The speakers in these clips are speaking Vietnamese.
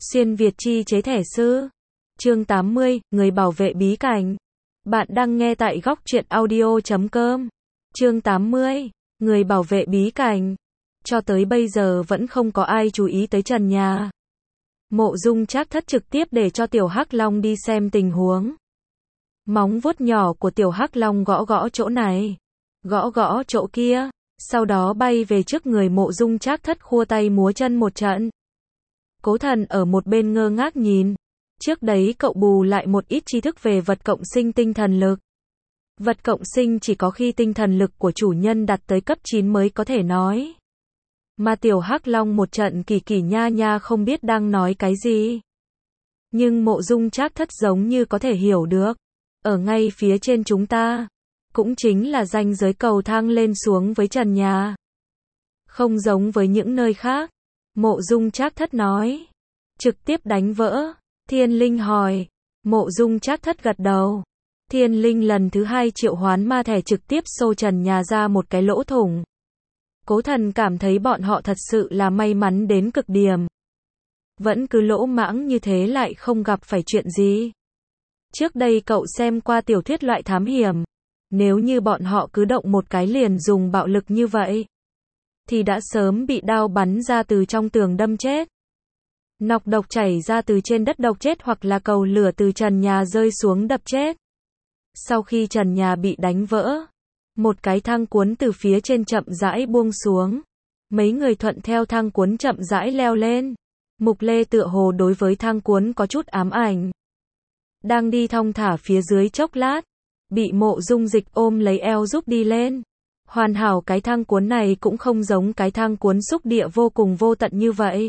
Xuyên Việt chi chế thẻ sư. Chương 80, người bảo vệ bí cảnh. Bạn đang nghe tại góc truyện audio.com. Chương 80, người bảo vệ bí cảnh. Cho tới bây giờ vẫn không có ai chú ý tới trần nhà. Mộ Dung Trác Thất trực tiếp để cho Tiểu Hắc Long đi xem tình huống. Móng vuốt nhỏ của Tiểu Hắc Long gõ gõ chỗ này, gõ gõ chỗ kia, sau đó bay về trước người Mộ Dung Trác Thất khua tay múa chân một trận. Cố Thần ở một bên ngơ ngác nhìn. Trước đấy cậu bù lại một ít tri thức về vật cộng sinh tinh thần lực. Vật cộng sinh chỉ có khi tinh thần lực của chủ nhân đạt tới cấp 9 mới có thể nói. Mà Tiểu Hắc Long một trận kỳ kỳ nha nha không biết đang nói cái gì. Nhưng Mộ Dung Trác Thất giống như có thể hiểu được. Ở ngay phía trên chúng ta, cũng chính là ranh giới cầu thang lên xuống với trần nhà. Không giống với những nơi khác. Mộ Dung Trác Thất nói. Trực tiếp đánh vỡ. Thiên Linh hỏi. Mộ Dung Trác Thất gật đầu. Thiên Linh lần thứ 2 triệu hoán ma thẻ trực tiếp xô trần nhà ra một cái lỗ thủng. Cố Thần cảm thấy bọn họ thật sự là may mắn đến cực điểm. Vẫn cứ lỗ mãng như thế lại không gặp phải chuyện gì. Trước đây cậu xem qua tiểu thuyết loại thám hiểm. Nếu như bọn họ cứ động một cái liền dùng bạo lực như vậy, thì đã sớm bị đao bắn ra từ trong tường đâm chết. Nọc độc chảy ra từ trên đất độc chết hoặc là cầu lửa từ trần nhà rơi xuống đập chết. Sau khi trần nhà bị đánh vỡ, một cái thang cuốn từ phía trên chậm rãi buông xuống. Mấy người thuận theo thang cuốn chậm rãi leo lên. Mục Lê tựa hồ đối với thang cuốn có chút ám ảnh. Đang đi thong thả phía dưới chốc lát, bị Mộ Dung Dịch ôm lấy eo giúp đi lên. Hoàn hảo cái thang cuốn này cũng không giống cái thang cuốn xúc địa vô cùng vô tận như vậy.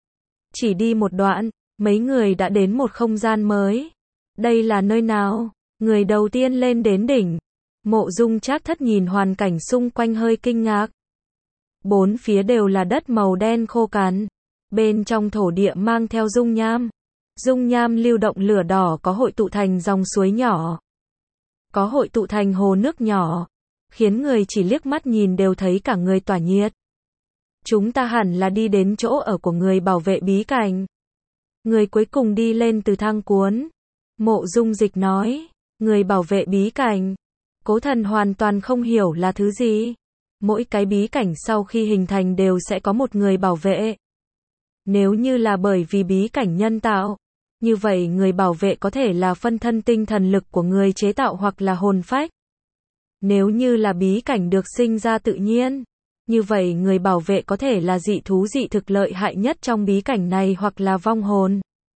Chỉ đi một đoạn, mấy người đã đến một không gian mới. Đây là nơi nào? Người đầu tiên lên đến đỉnh. Mộ Dung Trác Thất nhìn hoàn cảnh xung quanh hơi kinh ngạc. Bốn phía đều là đất màu đen khô cằn. Bên trong thổ địa mang theo dung nham. Dung nham lưu động lửa đỏ có hội tụ thành dòng suối nhỏ. Có hội tụ thành hồ nước nhỏ. Khiến người chỉ liếc mắt nhìn đều thấy cả người tỏa nhiệt. Chúng ta hẳn là đi đến chỗ ở của người bảo vệ bí cảnh. Người cuối cùng đi lên từ thang cuốn. Mộ Dung Dịch nói. Người bảo vệ bí cảnh. Cố Thần hoàn toàn không hiểu là thứ gì. Mỗi cái bí cảnh sau khi hình thành đều sẽ có một người bảo vệ. Nếu như là bởi vì bí cảnh nhân tạo, như vậy người bảo vệ có thể là phân thân tinh thần lực của người chế tạo hoặc là hồn phách. Nếu như là bí cảnh được sinh ra tự nhiên, như vậy người bảo vệ có thể là dị thú dị thực lợi hại nhất trong bí cảnh này hoặc là vong hồn.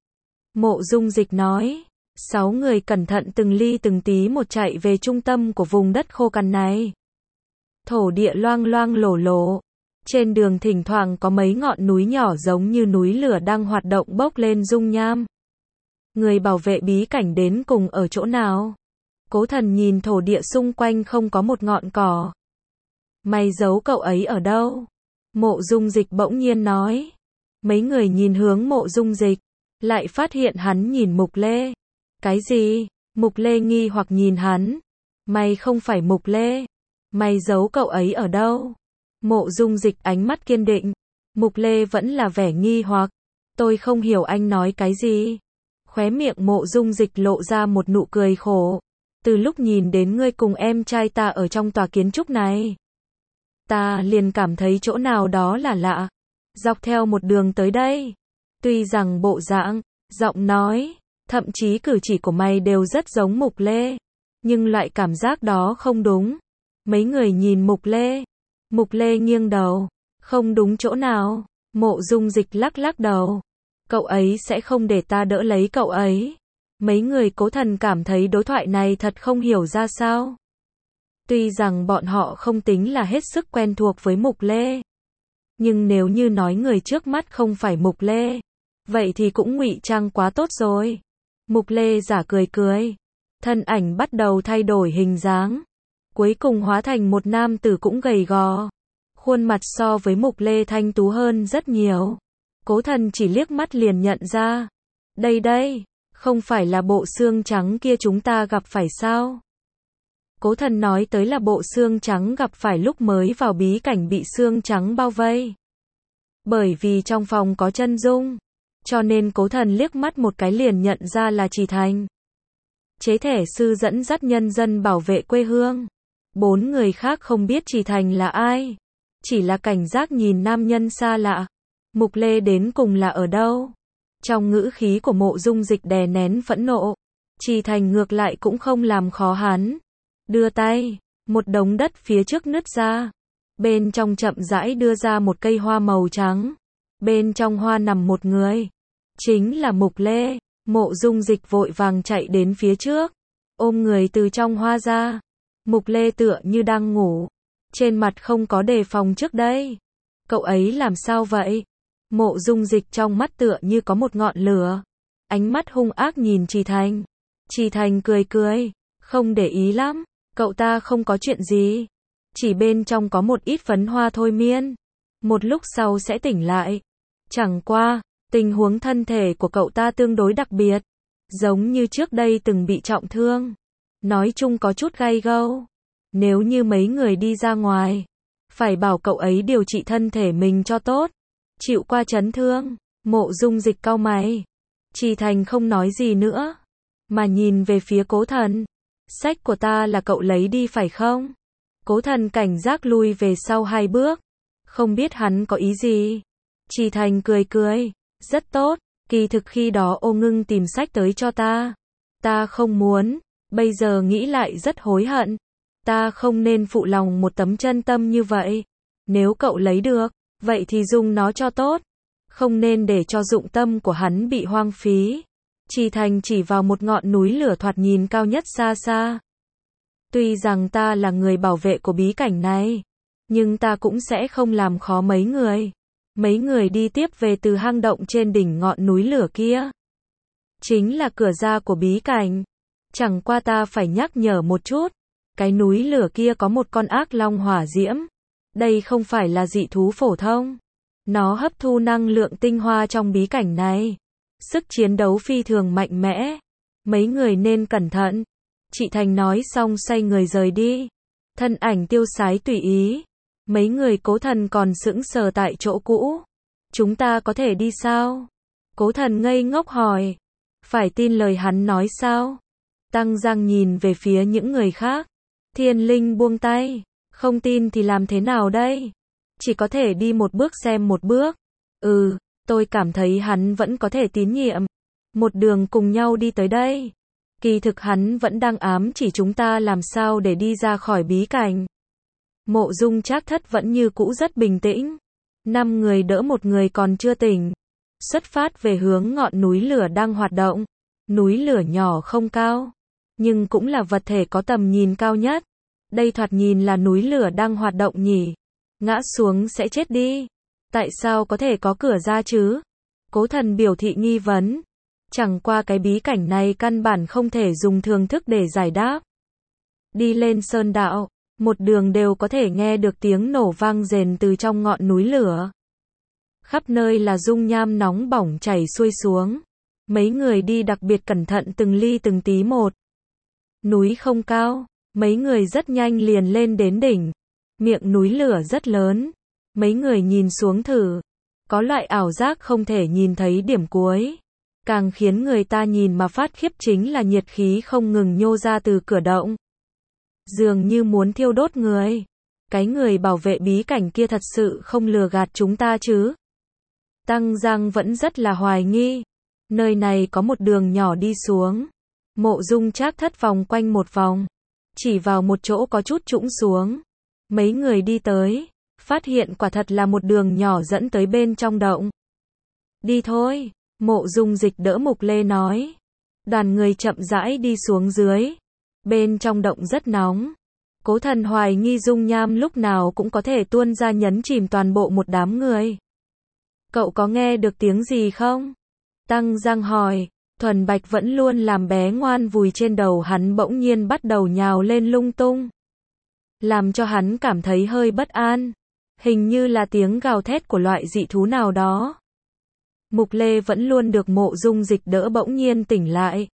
Mộ Dung Dịch nói. 6 người cẩn thận từng ly từng tí một chạy về trung tâm của vùng đất khô cằn này. Thổ địa loang loang lổ lổ. Trên đường thỉnh thoảng có mấy ngọn núi nhỏ giống như núi lửa đang hoạt động bốc lên dung nham. Người bảo vệ bí cảnh đến cùng ở chỗ nào? Cố Thần nhìn thổ địa xung quanh không có một ngọn cỏ. Mày giấu cậu ấy ở đâu? Mộ Dung Dịch bỗng nhiên nói. Mấy người nhìn hướng Mộ Dung Dịch, lại phát hiện hắn nhìn Mục Lê. Cái gì? Mục Lê nghi hoặc nhìn hắn. Mày không phải Mục Lê. Mày giấu cậu ấy ở đâu? Mộ Dung Dịch ánh mắt kiên định. Mục Lê vẫn là vẻ nghi hoặc. Tôi không hiểu anh nói cái gì. Khóe miệng Mộ Dung Dịch lộ ra một nụ cười khổ. Từ lúc nhìn đến ngươi cùng em trai ta ở trong tòa kiến trúc này, ta liền cảm thấy chỗ nào đó là lạ. Dọc theo một đường tới đây, tuy rằng bộ dạng, giọng nói, thậm chí cử chỉ của mày đều rất giống Mục Lê, nhưng loại cảm giác đó không đúng. Mấy người nhìn Mục Lê. Mục Lê nghiêng đầu. Không đúng chỗ nào? Mộ Dung Dịch lắc lắc đầu. Cậu ấy sẽ không để ta đỡ lấy cậu ấy. Mấy người Cố Thần cảm thấy đối thoại này thật không hiểu ra sao. Tuy rằng bọn họ không tính là hết sức quen thuộc với Mục Lê, nhưng nếu như nói người trước mắt không phải Mục Lê, vậy thì cũng ngụy trang quá tốt rồi. Mục Lê giả cười cười. Thân ảnh bắt đầu thay đổi hình dáng. Cuối cùng hóa thành một nam tử cũng gầy gò. Khuôn mặt so với Mục Lê thanh tú hơn rất nhiều. Cố Thần chỉ liếc mắt liền nhận ra. Đây, không phải là bộ xương trắng kia chúng ta gặp phải sao? Cố Thần nói tới là bộ xương trắng gặp phải lúc mới vào bí cảnh bị xương trắng bao vây. Bởi vì trong phòng có chân dung. cho nên Cố Thần liếc mắt một cái liền nhận ra là Trì Thành. Chế thể sư dẫn dắt nhân dân bảo vệ quê hương. 4 người khác không biết Trì Thành là ai, chỉ là cảnh giác nhìn nam nhân xa lạ. Mục Lê đến cùng là ở đâu? Trong ngữ khí của Mộ Dung Dịch đè nén phẫn nộ. Trì Thành ngược lại cũng không làm khó hắn. Đưa tay, một đống đất phía trước nứt ra. Bên trong chậm rãi đưa ra một cây hoa màu trắng. Bên trong hoa nằm một người. Chính là Mục Lê. Mộ Dung Dịch vội vàng chạy đến phía trước, ôm người từ trong hoa ra. Mục Lê tựa như đang ngủ, trên mặt không có đề phòng trước đây. Cậu ấy làm sao vậy? Mộ Dung Dịch trong mắt tựa như có một ngọn lửa, ánh mắt hung ác nhìn Trì Thành. Trì Thành cười cười, không để ý lắm, cậu ta không có chuyện gì, chỉ bên trong có một ít phấn hoa thôi miên, một lúc sau sẽ tỉnh lại. Chẳng qua, tình huống thân thể của cậu ta tương đối đặc biệt, giống như trước đây từng bị trọng thương, nói chung có chút gay gâu. Nếu như mấy người đi ra ngoài, phải bảo cậu ấy điều trị thân thể mình cho tốt, chịu qua chấn thương. Mộ Dung Dịch cau mày. Trì Thành không nói gì nữa, mà nhìn về phía Cố Thần. Sách của ta là cậu lấy đi phải không? Cố Thần cảnh giác lui về sau 2 bước, không biết hắn có ý gì. Trì Thành cười cười, rất tốt, kỳ thực khi đó Ô Ngưng tìm sách tới cho ta. Ta không muốn, bây giờ nghĩ lại rất hối hận. Ta không nên phụ lòng một tấm chân tâm như vậy. Nếu cậu lấy được, vậy thì dùng nó cho tốt. Không nên để cho dụng tâm của hắn bị hoang phí. Trì Thành chỉ vào một ngọn núi lửa thoạt nhìn cao nhất xa xa. Tuy rằng ta là người bảo vệ của bí cảnh này, nhưng ta cũng sẽ không làm khó mấy người. Mấy người đi tiếp về từ hang động trên đỉnh ngọn núi lửa kia. Chính là cửa ra của bí cảnh. Chẳng qua ta phải nhắc nhở một chút. Cái núi lửa kia có một con ác long hỏa diễm. Đây không phải là dị thú phổ thông. Nó hấp thu năng lượng tinh hoa trong bí cảnh này. Sức chiến đấu phi thường mạnh mẽ. Mấy người nên cẩn thận. Chị Thành nói xong xoay người rời đi. Thân ảnh tiêu sái tùy ý. Mấy người Cố Thần còn sững sờ tại chỗ cũ. Chúng ta có thể đi sao? Cố Thần ngây ngốc hỏi. Phải tin lời hắn nói sao? Tăng Giang nhìn về phía những người khác. Thiên Linh buông tay. Không tin thì làm thế nào đây? Chỉ có thể đi một bước xem một bước. Tôi cảm thấy hắn vẫn có thể tín nhiệm. Một đường cùng nhau đi tới đây. Kỳ thực hắn vẫn đang ám chỉ chúng ta làm sao để đi ra khỏi bí cảnh. Mộ Dung Trác Thất vẫn như cũ rất bình tĩnh. 5 người đỡ một người còn chưa tỉnh. Xuất phát về hướng ngọn núi lửa đang hoạt động. Núi lửa nhỏ không cao, nhưng cũng là vật thể có tầm nhìn cao nhất. Đây thoạt nhìn là núi lửa đang hoạt động nhỉ. Ngã xuống sẽ chết đi. Tại sao có thể có cửa ra chứ? Cố Thần biểu thị nghi vấn. Chẳng qua cái bí cảnh này căn bản không thể dùng thường thức để giải đáp. Đi lên sơn đạo, một đường đều có thể nghe được tiếng nổ vang rền từ trong ngọn núi lửa. Khắp nơi là dung nham nóng bỏng chảy xuôi xuống. Mấy người đi đặc biệt cẩn thận từng ly từng tí một. Núi không cao, mấy người rất nhanh liền lên đến đỉnh. Miệng núi lửa rất lớn. Mấy người nhìn xuống thử. Có loại ảo giác không thể nhìn thấy điểm cuối. Càng khiến người ta nhìn mà phát khiếp chính là nhiệt khí không ngừng nhô ra từ cửa động. Dường như muốn thiêu đốt người. Cái người bảo vệ bí cảnh kia thật sự không lừa gạt chúng ta chứ? Tăng Giang vẫn rất là hoài nghi. Nơi này có một đường nhỏ đi xuống. Mộ Dung Trác Thất vòng quanh một vòng, chỉ vào một chỗ có chút trũng xuống. Mấy người đi tới, phát hiện quả thật là một đường nhỏ dẫn tới bên trong động. Đi thôi, Mộ Dung Dịch đỡ Mục Lê nói. Đoàn người chậm rãi đi xuống dưới. Bên trong động rất nóng. Cố Thần hoài nghi dung nham lúc nào cũng có thể tuôn ra nhấn chìm toàn bộ một đám người. Cậu có nghe được tiếng gì không? Tăng Giang hỏi. Thuần Bạch vẫn luôn làm bé ngoan vùi trên đầu hắn bỗng nhiên bắt đầu nhào lên lung tung. Làm cho hắn cảm thấy hơi bất an. Hình như là tiếng gào thét của loại dị thú nào đó. Mục Lê vẫn luôn được Mộ Dung Dịch đỡ bỗng nhiên tỉnh lại.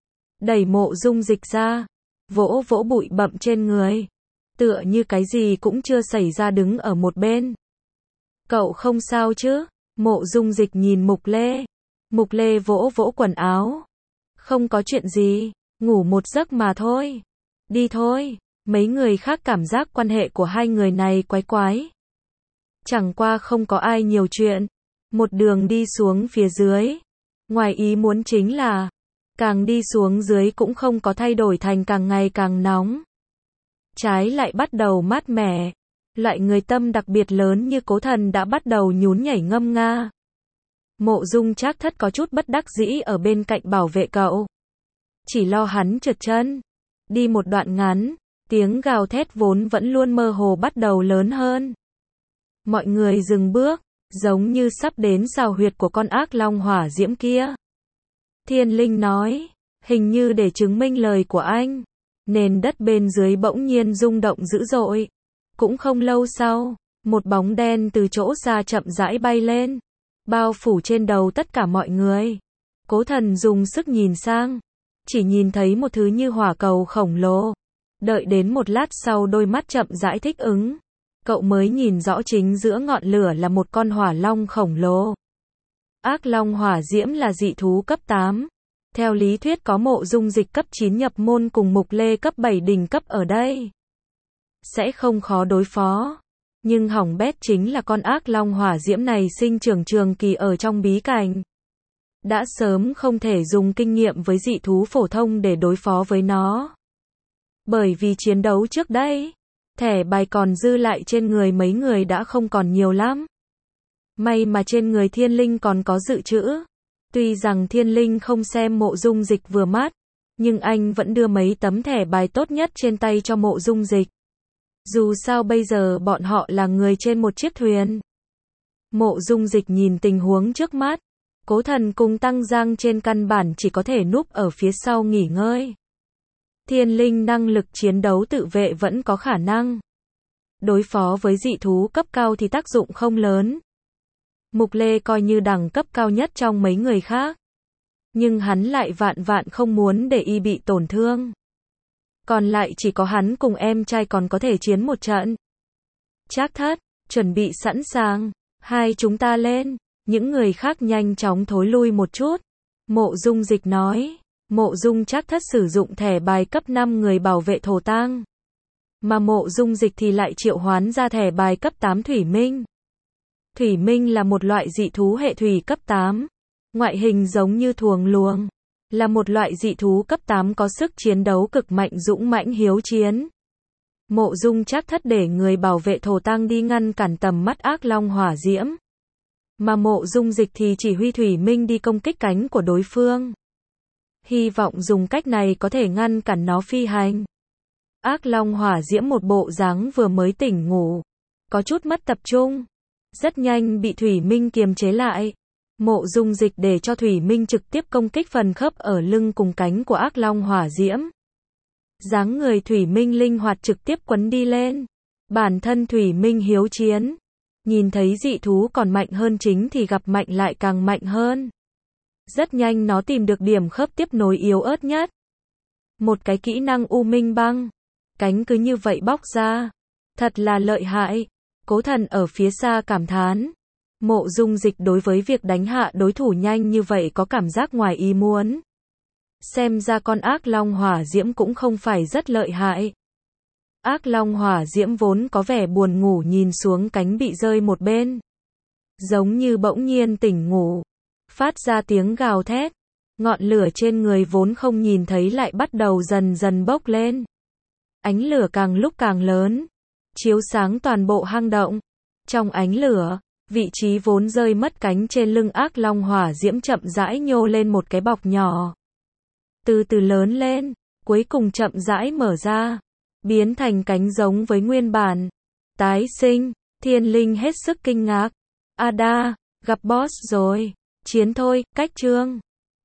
Đẩy Mộ Dung Dịch ra. Vỗ vỗ bụi bặm trên người. Tựa như cái gì cũng chưa xảy ra đứng ở một bên. Cậu không sao chứ? Mộ Dung Dịch nhìn Mục Lê. Mục Lê vỗ vỗ quần áo. Không có chuyện gì, ngủ một giấc mà thôi. Đi thôi. Mấy người khác cảm giác quan hệ của hai người này quái quái. Chẳng qua không có ai nhiều chuyện. Một đường đi xuống phía dưới. Ngoài ý muốn chính là, càng đi xuống dưới cũng không có thay đổi thành càng ngày càng nóng. Trái lại bắt đầu mát mẻ. Loại người tâm đặc biệt lớn như Cố Thần đã bắt đầu nhún nhảy ngâm nga. Mộ Dung Trác Thất có chút bất đắc dĩ ở bên cạnh bảo vệ cậu. Chỉ lo hắn trượt chân. Đi một đoạn ngắn, tiếng gào thét vốn vẫn luôn mơ hồ bắt đầu lớn hơn. Mọi người dừng bước, giống như sắp đến xào huyệt của con ác long hỏa diễm kia. Thiên Linh nói, hình như để chứng minh lời của anh, nền đất bên dưới bỗng nhiên rung động dữ dội. Cũng không lâu sau, một bóng đen từ chỗ xa chậm rãi bay lên, bao phủ trên đầu tất cả mọi người. Cố Thần dùng sức nhìn sang, chỉ nhìn thấy một thứ như hỏa cầu khổng lồ. Đợi đến một lát sau đôi mắt chậm rãi thích ứng, cậu mới nhìn rõ chính giữa ngọn lửa là một con hỏa long khổng lồ. Ác long hỏa diễm là dị thú cấp 8. Theo lý thuyết có Mộ Dung Dịch cấp 9 nhập môn cùng Mục Lê cấp 7 đỉnh cấp ở đây, sẽ không khó đối phó. Nhưng hỏng bét chính là con ác long hỏa diễm này sinh trưởng trường kỳ ở trong bí cảnh. Đã sớm không thể dùng kinh nghiệm với dị thú phổ thông để đối phó với nó. Bởi vì chiến đấu trước đây, thẻ bài còn dư lại trên người mấy người đã không còn nhiều lắm. May mà trên người Thiên Linh còn có dự trữ. Tuy rằng Thiên Linh không xem Mộ Dung Dịch vừa mắt, nhưng anh vẫn đưa mấy tấm thẻ bài tốt nhất trên tay cho Mộ Dung Dịch. Dù sao bây giờ bọn họ là người trên một chiếc thuyền. Mộ Dung Dịch nhìn tình huống trước mắt. Cố Thần cùng Tăng Giang trên căn bản chỉ có thể núp ở phía sau nghỉ ngơi. Thiên Linh năng lực chiến đấu tự vệ vẫn có khả năng. Đối phó với dị thú cấp cao thì tác dụng không lớn. Mục Lê coi như đẳng cấp cao nhất trong mấy người khác. Nhưng hắn lại vạn vạn không muốn để y bị tổn thương. Còn lại chỉ có hắn cùng em trai còn có thể chiến một trận. Trác Thất, chuẩn bị sẵn sàng. Hai chúng ta lên. Những người khác nhanh chóng thối lui một chút. Mộ Dung Dịch nói. Mộ Dung Trác Thất sử dụng thẻ bài cấp 5 người bảo vệ thổ tang. Mà Mộ Dung Dịch thì lại triệu hoán ra thẻ bài cấp 8 Thủy Minh. Thủy Minh là một loại dị thú hệ thủy cấp 8. Ngoại hình giống như thuồng luồng. Là một loại dị thú cấp 8 có sức chiến đấu cực mạnh dũng mãnh hiếu chiến. Mộ Dung Trác Thất để người bảo vệ thổ tang đi ngăn cản tầm mắt ác long hỏa diễm. Mà Mộ Dung Dịch thì chỉ huy Thủy Minh đi công kích cánh của đối phương. Hy vọng dùng cách này có thể ngăn cản nó phi hành. Ác long hỏa diễm một bộ dáng vừa mới tỉnh ngủ, có chút mất tập trung. Rất nhanh bị Thủy Minh kiềm chế lại. Mộ Dung Dịch để cho Thủy Minh trực tiếp công kích phần khớp ở lưng cùng cánh của ác long hỏa diễm. Dáng người Thủy Minh linh hoạt trực tiếp quấn đi lên. Bản thân Thủy Minh hiếu chiến. Nhìn thấy dị thú còn mạnh hơn chính thì gặp mạnh lại càng mạnh hơn. Rất nhanh nó tìm được điểm khớp tiếp nối yếu ớt nhất. Một cái kỹ năng U Minh Băng. Cánh cứ như vậy bóc ra. Thật là lợi hại. Cố Thần ở phía xa cảm thán. Mộ Dung Dịch đối với việc đánh hạ đối thủ nhanh như vậy có cảm giác ngoài ý muốn. Xem ra con ác long hỏa diễm cũng không phải rất lợi hại. Ác long hỏa diễm vốn có vẻ buồn ngủ nhìn xuống cánh bị rơi một bên. Giống như bỗng nhiên tỉnh ngủ. Phát ra tiếng gào thét. Ngọn lửa trên người vốn không nhìn thấy lại bắt đầu dần dần bốc lên. Ánh lửa càng lúc càng lớn. Chiếu sáng toàn bộ hang động. Trong ánh lửa, vị trí vốn rơi mất cánh trên lưng ác long hỏa diễm chậm rãi nhô lên một cái bọc nhỏ. Từ từ lớn lên, cuối cùng chậm rãi mở ra. Biến thành cánh giống với nguyên bản. Tái sinh, Thiên Linh hết sức kinh ngạc. Ada, gặp boss rồi. Chiến thôi, cách chương.